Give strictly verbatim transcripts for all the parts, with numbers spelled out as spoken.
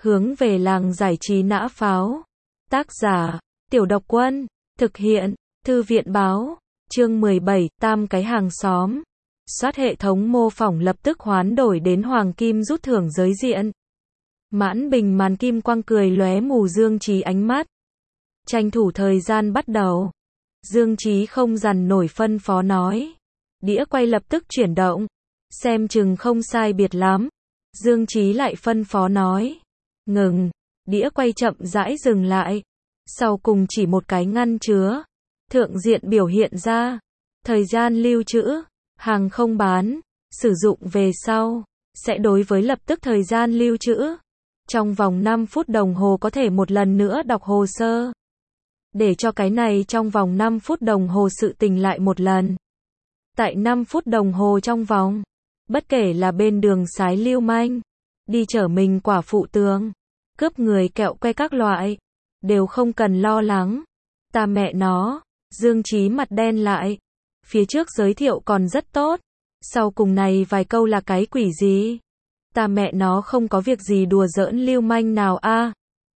Hướng về làng giải trí nã pháo. Tác giả, Tiểu Độc Quân. Thực hiện, Thư viện báo. Chương mười bảy, tam cái hàng xóm. Soát hệ thống mô phỏng lập tức hoán đổi đến hoàng kim rút thưởng giới diện. Mãn bình màn kim quang cười lóe mù Dương Chí ánh mắt. Tranh thủ thời gian bắt đầu. Dương Chí không dằn nổi phân phó nói. Đĩa quay lập tức chuyển động. Xem chừng không sai biệt lắm. Dương Chí lại phân phó nói. Ngừng. Đĩa quay chậm rãi dừng lại. Sau cùng chỉ một cái ngăn chứa. Thượng diện biểu hiện ra. Thời gian lưu trữ. Hàng không bán. Sử dụng về sau. Sẽ đối với lập tức thời gian lưu trữ. Trong vòng năm phút đồng hồ có thể một lần nữa đọc hồ sơ. Để cho cái này trong vòng năm phút đồng hồ sự tình lại một lần. Tại năm phút đồng hồ trong vòng. Bất kể là bên đường sái lưu manh. Đi chở mình quả phụ tường. Cướp người kẹo que các loại. Đều không cần lo lắng. Ta mẹ nó. Dương Chí mặt đen lại. Phía trước giới thiệu còn rất tốt. Sau cùng này vài câu là cái quỷ gì? Ta mẹ nó không có việc gì đùa giỡn lưu manh nào a? À?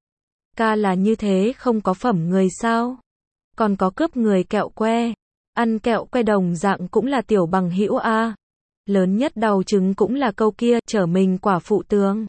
Ca là như thế không có phẩm người sao? Còn có cướp người kẹo que. Ăn kẹo que đồng dạng cũng là tiểu bằng hữu a. À? Lớn nhất đau chứng cũng là câu kia chở mình quả phụ tường.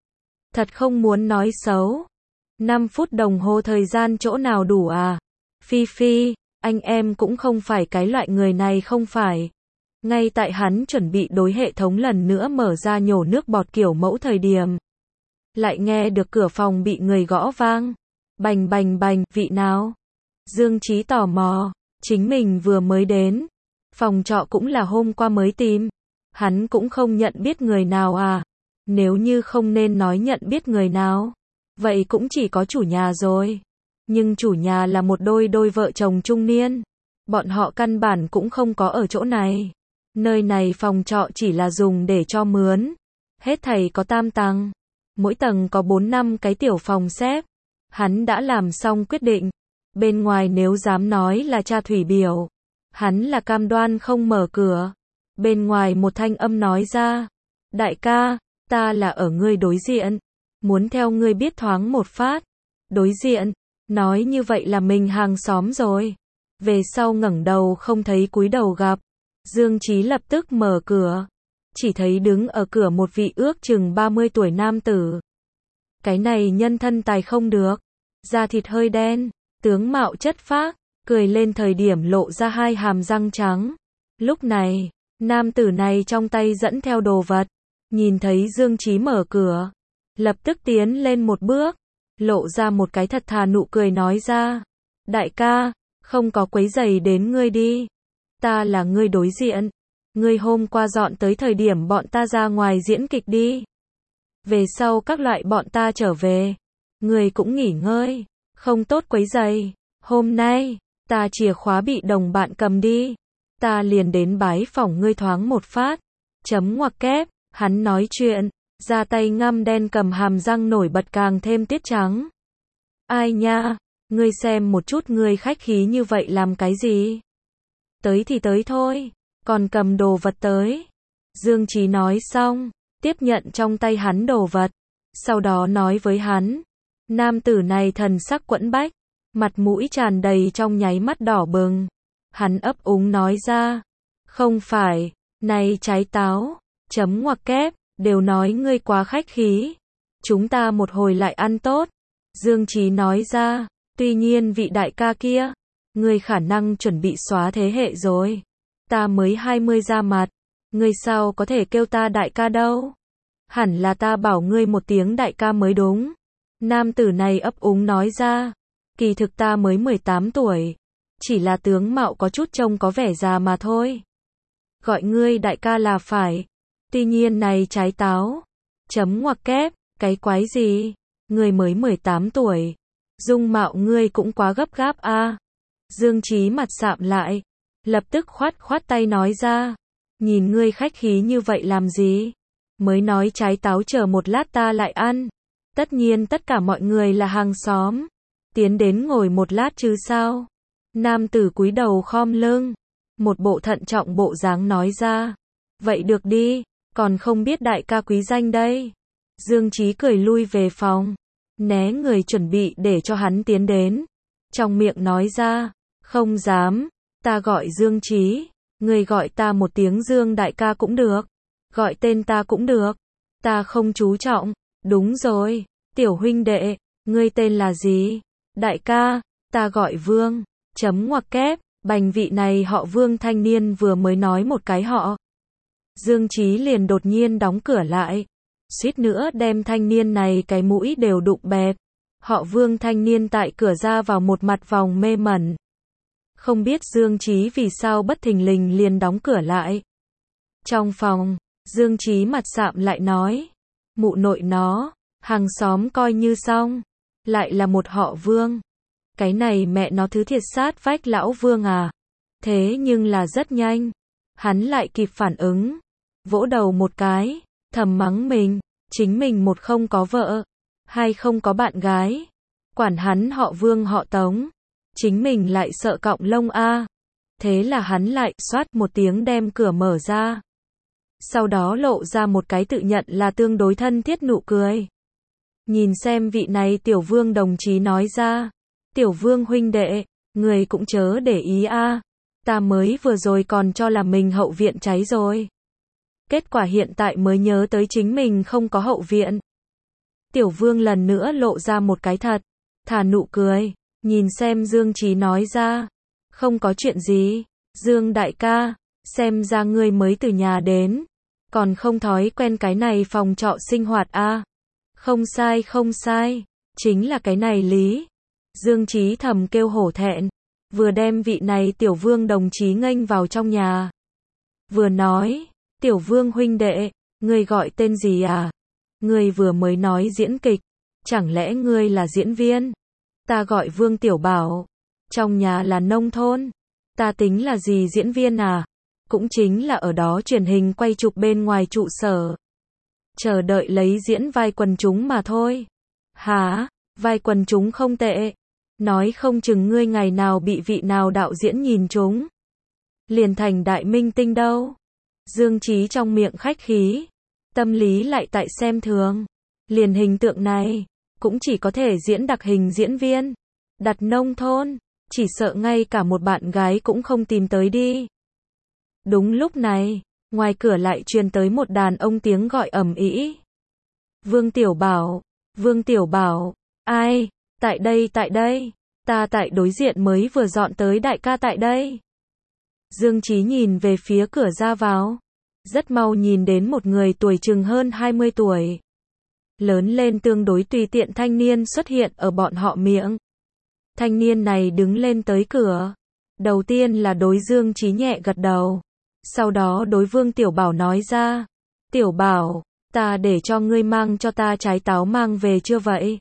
Thật không muốn nói xấu. năm phút đồng hồ thời gian chỗ nào đủ à? Phi Phi, anh em cũng không phải cái loại người này không phải. Ngay tại hắn chuẩn bị đối hệ thống lần nữa mở ra nhổ nước bọt kiểu mẫu thời điểm. Lại nghe được cửa phòng bị người gõ vang. Bành bành bành, vị nào? Dương Chí tò mò, chính mình vừa mới đến. Phòng trọ cũng là hôm qua mới tìm. Hắn cũng không nhận biết người nào à? Nếu như không nên nói nhận biết người nào. Vậy cũng chỉ có chủ nhà rồi. Nhưng chủ nhà là một đôi đôi vợ chồng trung niên. Bọn họ căn bản cũng không có ở chỗ này. Nơi này phòng trọ chỉ là dùng để cho mướn. Hết thảy có tam tầng. Mỗi tầng có bốn năm cái tiểu phòng xếp. Hắn đã làm xong quyết định. Bên ngoài nếu dám nói là tra thủy biểu. Hắn là cam đoan không mở cửa. Bên ngoài một thanh âm nói ra. Đại ca, ta là ở ngươi đối diện. Muốn theo ngươi biết thoáng một phát. Đối diện. Nói như vậy là mình hàng xóm rồi. Về sau ngẩng đầu không thấy cúi đầu gặp. Dương Chí lập tức mở cửa. Chỉ thấy đứng ở cửa một vị ước chừng ba mươi tuổi nam tử. Cái này nhân thân tài không được. Da thịt hơi đen. Tướng mạo chất phác. Cười lên thời điểm lộ ra hai hàm răng trắng. Lúc này, nam tử này trong tay dẫn theo đồ vật. Nhìn thấy Dương Chí mở cửa. Lập tức tiến lên một bước. Lộ ra một cái thật thà nụ cười nói ra. Đại ca, không có quấy rầy đến ngươi đi. Ta là ngươi đối diện. Ngươi hôm qua dọn tới thời điểm bọn ta ra ngoài diễn kịch đi. Về sau các loại bọn ta trở về. Ngươi cũng nghỉ ngơi. Không tốt quấy rầy. Hôm nay, ta chìa khóa bị đồng bạn cầm đi. Ta liền đến bái phỏng ngươi thoáng một phát. Chấm ngoặc kép, hắn nói chuyện. Ra tay ngăm đen cầm hàm răng nổi bật càng thêm tiết trắng. Ai nha, ngươi xem một chút ngươi khách khí như vậy làm cái gì? Tới thì tới thôi, còn cầm đồ vật tới. Dương Chí nói xong, tiếp nhận trong tay hắn đồ vật. Sau đó nói với hắn. Nam tử này thần sắc quẫn bách. Mặt mũi tràn đầy trong nháy mắt đỏ bừng. Hắn ấp úng nói ra. Không phải, này trái táo, chấm ngoặc kép. Đều nói ngươi quá khách khí. Chúng ta một hồi lại ăn tốt. Dương Chí nói ra. Tuy nhiên vị đại ca kia. Ngươi khả năng chuẩn bị xóa thế hệ rồi. Ta mới hai mươi ra mặt. Ngươi sao có thể kêu ta đại ca đâu. Hẳn là ta bảo ngươi một tiếng đại ca mới đúng. Nam tử này ấp úng nói ra. Kỳ thực ta mới mười tám tuổi. Chỉ là tướng mạo có chút trông có vẻ già mà thôi. Gọi ngươi đại ca là phải. Tuy nhiên này trái táo. Chấm ngoặc kép, cái quái gì? Ngươi mới mười tám tuổi. Dung mạo ngươi cũng quá gấp gáp a. À. Dương Chí mặt sạm lại. Lập tức khoát khoát tay nói ra. Nhìn ngươi khách khí như vậy làm gì? Mới nói trái táo chờ một lát ta lại ăn. Tất nhiên tất cả mọi người là hàng xóm. Tiến đến ngồi một lát chứ sao? Nam tử cúi đầu khom lưng. Một bộ thận trọng bộ dáng nói ra. Vậy được đi. Còn không biết đại ca quý danh đây. Dương Chí cười lui về phòng, né người chuẩn bị để cho hắn tiến đến. Trong miệng nói ra, không dám, ta gọi Dương Chí, người gọi ta một tiếng Dương đại ca cũng được, gọi tên ta cũng được, ta không chú trọng, đúng rồi, tiểu huynh đệ, ngươi tên là gì? Đại ca, ta gọi Vương, chấm ngoặc kép, bành vị này họ Vương thanh niên vừa mới nói một cái họ. Dương Chí liền đột nhiên đóng cửa lại, suýt nữa đem thanh niên này cái mũi đều đụng bẹp. Họ Vương thanh niên tại cửa ra vào một mặt vòng mê mẩn. Không biết Dương Chí vì sao bất thình lình liền đóng cửa lại. Trong phòng, Dương Chí mặt sạm lại nói, mụ nội nó, hàng xóm coi như xong, lại là một họ Vương. Cái này mẹ nó thứ thiệt sát vách lão Vương à. Thế nhưng là rất nhanh, hắn lại kịp phản ứng, vỗ đầu một cái, thầm mắng mình, chính mình một không có vợ, hai không có bạn gái, quản hắn họ Vương họ Tống, chính mình lại sợ cọng lông a. Thế là hắn lại xoát một tiếng đem cửa mở ra. Sau đó lộ ra một cái tự nhận là tương đối thân thiết nụ cười. Nhìn xem vị này tiểu Vương đồng chí nói ra, tiểu Vương huynh đệ, người cũng chớ để ý a, ta mới vừa rồi còn cho là mình hậu viện cháy rồi. Kết quả hiện tại mới nhớ tới chính mình không có hậu viện. Tiểu Vương lần nữa lộ ra một cái thật thà nụ cười, nhìn xem Dương Chí nói ra, không có chuyện gì, Dương đại ca, xem ra ngươi mới từ nhà đến, còn không thói quen cái này phòng trọ sinh hoạt a. Không sai không sai, chính là cái này lý. Dương Chí thầm kêu hổ thẹn, vừa đem vị này tiểu Vương đồng chí nghênh vào trong nhà. Vừa nói, tiểu Vương huynh đệ, ngươi gọi tên gì à? Ngươi vừa mới nói diễn kịch, chẳng lẽ ngươi là diễn viên? Ta gọi Vương Tiểu Bảo, trong nhà là nông thôn, ta tính là gì diễn viên à? Cũng chính là ở đó truyền hình quay chụp bên ngoài trụ sở. Chờ đợi lấy diễn vai quần chúng mà thôi. Hả? Vai quần chúng không tệ. Nói không chừng ngươi ngày nào bị vị nào đạo diễn nhìn trúng, liền thành đại minh tinh đâu. Dương Chí trong miệng khách khí, tâm lý lại tại xem thường. Liền hình tượng này, cũng chỉ có thể diễn đặc hình diễn viên. Đặt nông thôn, chỉ sợ ngay cả một bạn gái cũng không tìm tới đi. Đúng lúc này, ngoài cửa lại truyền tới một đàn ông tiếng gọi ầm ĩ. Vương Tiểu Bảo, Vương Tiểu Bảo, ai, tại đây tại đây, ta tại đối diện mới vừa dọn tới đại ca tại đây. Dương Chí nhìn về phía cửa ra vào, rất mau nhìn đến một người tuổi chừng hơn hai mươi tuổi. Lớn lên tương đối tùy tiện thanh niên xuất hiện ở bọn họ miệng. Thanh niên này đứng lên tới cửa. Đầu tiên là đối Dương Chí nhẹ gật đầu. Sau đó đối Vương Tiểu Bảo nói ra. Tiểu Bảo, ta để cho ngươi mang cho ta trái táo mang về chưa vậy?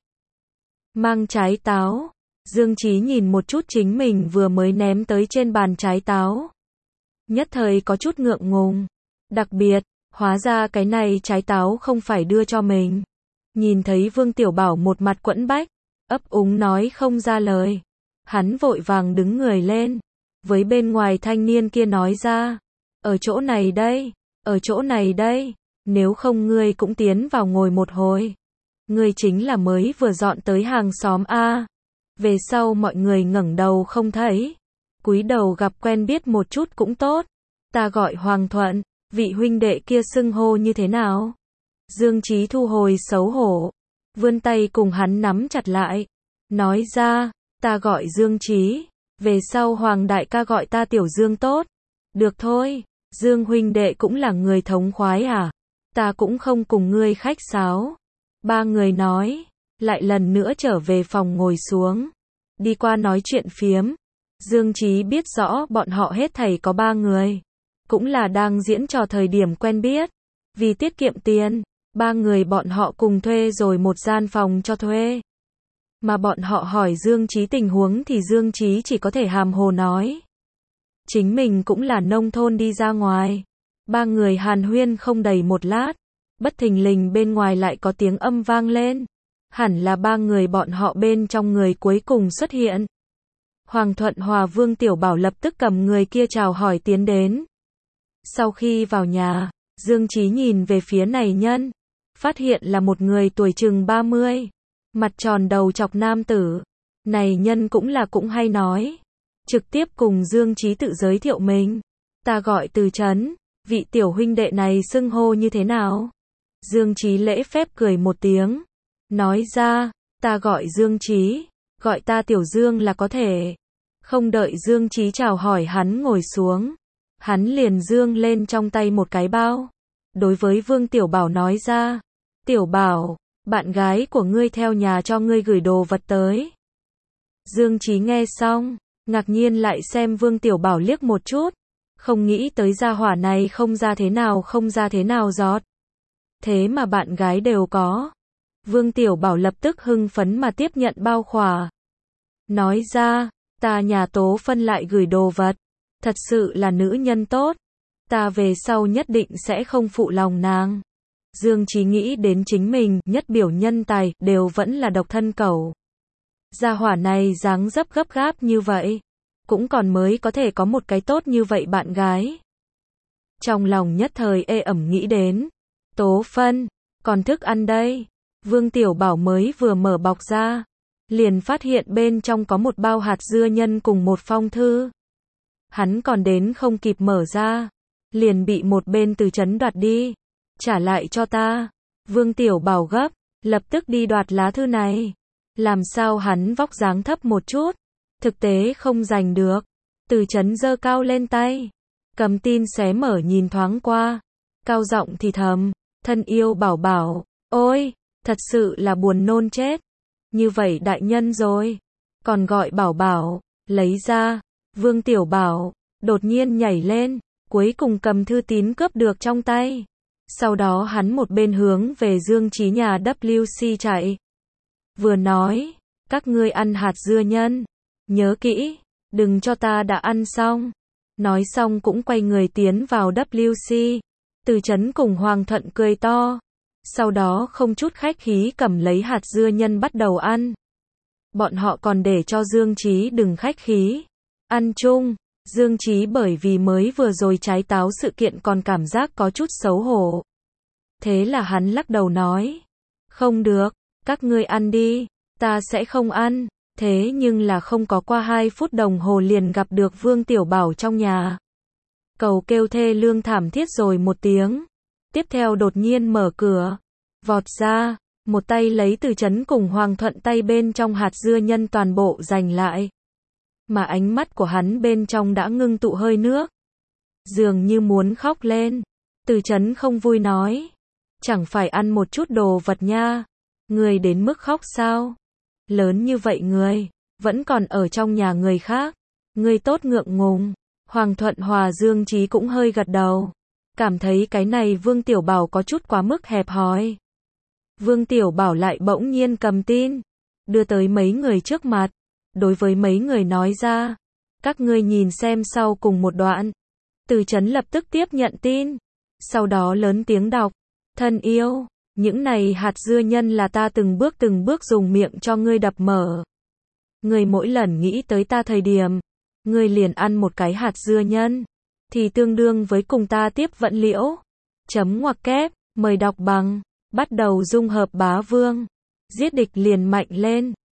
Mang trái táo. Dương Chí nhìn một chút chính mình vừa mới ném tới trên bàn trái táo. Nhất thời có chút ngượng ngùng. Đặc biệt, hóa ra cái này trái táo không phải đưa cho mình. Nhìn thấy Vương Tiểu Bảo một mặt quẫn bách, ấp úng nói không ra lời. Hắn vội vàng đứng người lên, với bên ngoài thanh niên kia nói ra, ở chỗ này đây, ở chỗ này đây, nếu không ngươi cũng tiến vào ngồi một hồi. Ngươi chính là mới vừa dọn tới hàng xóm a. Về sau mọi người ngẩng đầu không thấy, cúi đầu gặp quen biết một chút cũng tốt. Ta gọi Hoàng Thuận, vị huynh đệ kia xưng hô như thế nào? Dương Chí thu hồi xấu hổ, vươn tay cùng hắn nắm chặt lại, nói ra, ta gọi Dương Chí, về sau Hoàng đại ca gọi ta Tiểu Dương tốt. Được thôi, Dương huynh đệ cũng là người thống khoái à? Ta cũng không cùng ngươi khách sáo. Ba người nói, lại lần nữa trở về phòng ngồi xuống, đi qua nói chuyện phiếm. Dương Chí biết rõ bọn họ hết thảy có ba người, cũng là đang diễn trò thời điểm quen biết. Vì tiết kiệm tiền, ba người bọn họ cùng thuê rồi một gian phòng cho thuê. Mà bọn họ hỏi Dương Chí tình huống thì Dương Chí chỉ có thể hàm hồ nói. Chính mình cũng là nông thôn đi ra ngoài. Ba người hàn huyên không đầy một lát, bất thình lình bên ngoài lại có tiếng âm vang lên. Hẳn là ba người bọn họ bên trong người cuối cùng xuất hiện. Hoàng Thuận Hòa Vương Tiểu Bảo lập tức cầm người kia chào hỏi tiến đến. Sau khi vào nhà, Dương Chí nhìn về phía này nhân, phát hiện là một người tuổi chừng ba mươi, mặt tròn đầu chọc nam tử. Này nhân cũng là cũng hay nói. Trực tiếp cùng Dương Chí tự giới thiệu mình. Ta gọi Từ Chấn, vị tiểu huynh đệ này xưng hô như thế nào? Dương Chí lễ phép cười một tiếng. Nói ra, ta gọi Dương Chí, gọi ta Tiểu Dương là có thể. Không đợi Dương Chí chào hỏi hắn ngồi xuống. Hắn liền dương lên trong tay một cái bao. Đối với Vương Tiểu Bảo nói ra. Tiểu Bảo, bạn gái của ngươi theo nhà cho ngươi gửi đồ vật tới. Dương Chí nghe xong, ngạc nhiên lại xem Vương Tiểu Bảo liếc một chút. Không nghĩ tới gia hỏa này không ra thế nào không ra thế nào giọt. Thế mà bạn gái đều có. Vương Tiểu Bảo lập tức hưng phấn mà tiếp nhận bao khỏa. Nói ra, ta nhà Tố Phân lại gửi đồ vật. Thật sự là nữ nhân tốt. Ta về sau nhất định sẽ không phụ lòng nàng. Dương Chí nghĩ đến chính mình, nhất biểu nhân tài, đều vẫn là độc thân cẩu. Gia hỏa này dáng dấp gấp gáp như vậy. Cũng còn mới có thể có một cái tốt như vậy bạn gái. Trong lòng nhất thời ê ẩm nghĩ đến. Tố Phân, còn thức ăn đây. Vương Tiểu Bảo mới vừa mở bọc ra. Liền phát hiện bên trong có một bao hạt dưa nhân cùng một phong thư. Hắn còn đến không kịp mở ra. Liền bị một bên Từ Chấn đoạt đi. Trả lại cho ta. Vương Tiểu Bảo gấp, lập tức đi đoạt lá thư này. Làm sao hắn vóc dáng thấp một chút. Thực tế không giành được. Từ Chấn giơ cao lên tay. Cầm tin xé mở nhìn thoáng qua. Cao giọng thì thầm. Thân yêu Bảo Bảo. Ôi, thật sự là buồn nôn chết. Như vậy đại nhân rồi. Còn gọi Bảo Bảo. Lấy ra. Vương Tiểu Bảo. Đột nhiên nhảy lên. Cuối cùng cầm thư tín cướp được trong tay. Sau đó hắn một bên hướng về Dương Chí nhà W C chạy. Vừa nói. Các ngươi ăn hạt dưa nhân. Nhớ kỹ, đừng cho ta đã ăn xong. Nói xong cũng quay người tiến vào W C. Từ Chấn cùng Hoàng Thuận cười to. Sau đó không chút khách khí cầm lấy hạt dưa nhân bắt đầu ăn. Bọn họ còn để cho Dương Chí đừng khách khí. Ăn chung, Dương Chí bởi vì mới vừa rồi trái táo sự kiện còn cảm giác có chút xấu hổ. Thế là hắn lắc đầu nói. Không được, các ngươi ăn đi, ta sẽ không ăn. Thế nhưng là không có qua hai phút đồng hồ liền gặp được Vương Tiểu Bảo trong nhà. Cầu kêu thê lương thảm thiết rồi một tiếng. Tiếp theo đột nhiên mở cửa. Vọt ra. Một tay lấy Từ Chấn cùng Hoàng Thuận tay bên trong hạt dưa nhân toàn bộ giành lại. Mà ánh mắt của hắn bên trong đã ngưng tụ hơi nước. Dường như muốn khóc lên. Từ Chấn không vui nói. Chẳng phải ăn một chút đồ vật nha. Người đến mức khóc sao? Lớn như vậy người, vẫn còn ở trong nhà người khác. Người tốt ngượng ngùng. Hoàng Thuận Hòa Dương Chí cũng hơi gật đầu. Cảm thấy cái này Vương Tiểu Bảo có chút quá mức hẹp hòi. Vương Tiểu Bảo lại bỗng nhiên cầm tin. Đưa tới mấy người trước mặt. Đối với mấy người nói ra. Các ngươi nhìn xem sau cùng một đoạn. Từ Chấn lập tức tiếp nhận tin. Sau đó lớn tiếng đọc. Thân yêu. Những này hạt dưa nhân là ta từng bước từng bước dùng miệng cho ngươi đập mở. Ngươi mỗi lần nghĩ tới ta thời điểm, ngươi liền ăn một cái hạt dưa nhân, thì tương đương với cùng ta tiếp vận liễu. Chấm ngoặc kép, mời đọc bằng, bắt đầu dung hợp bá vương. Giết địch liền mạnh lên.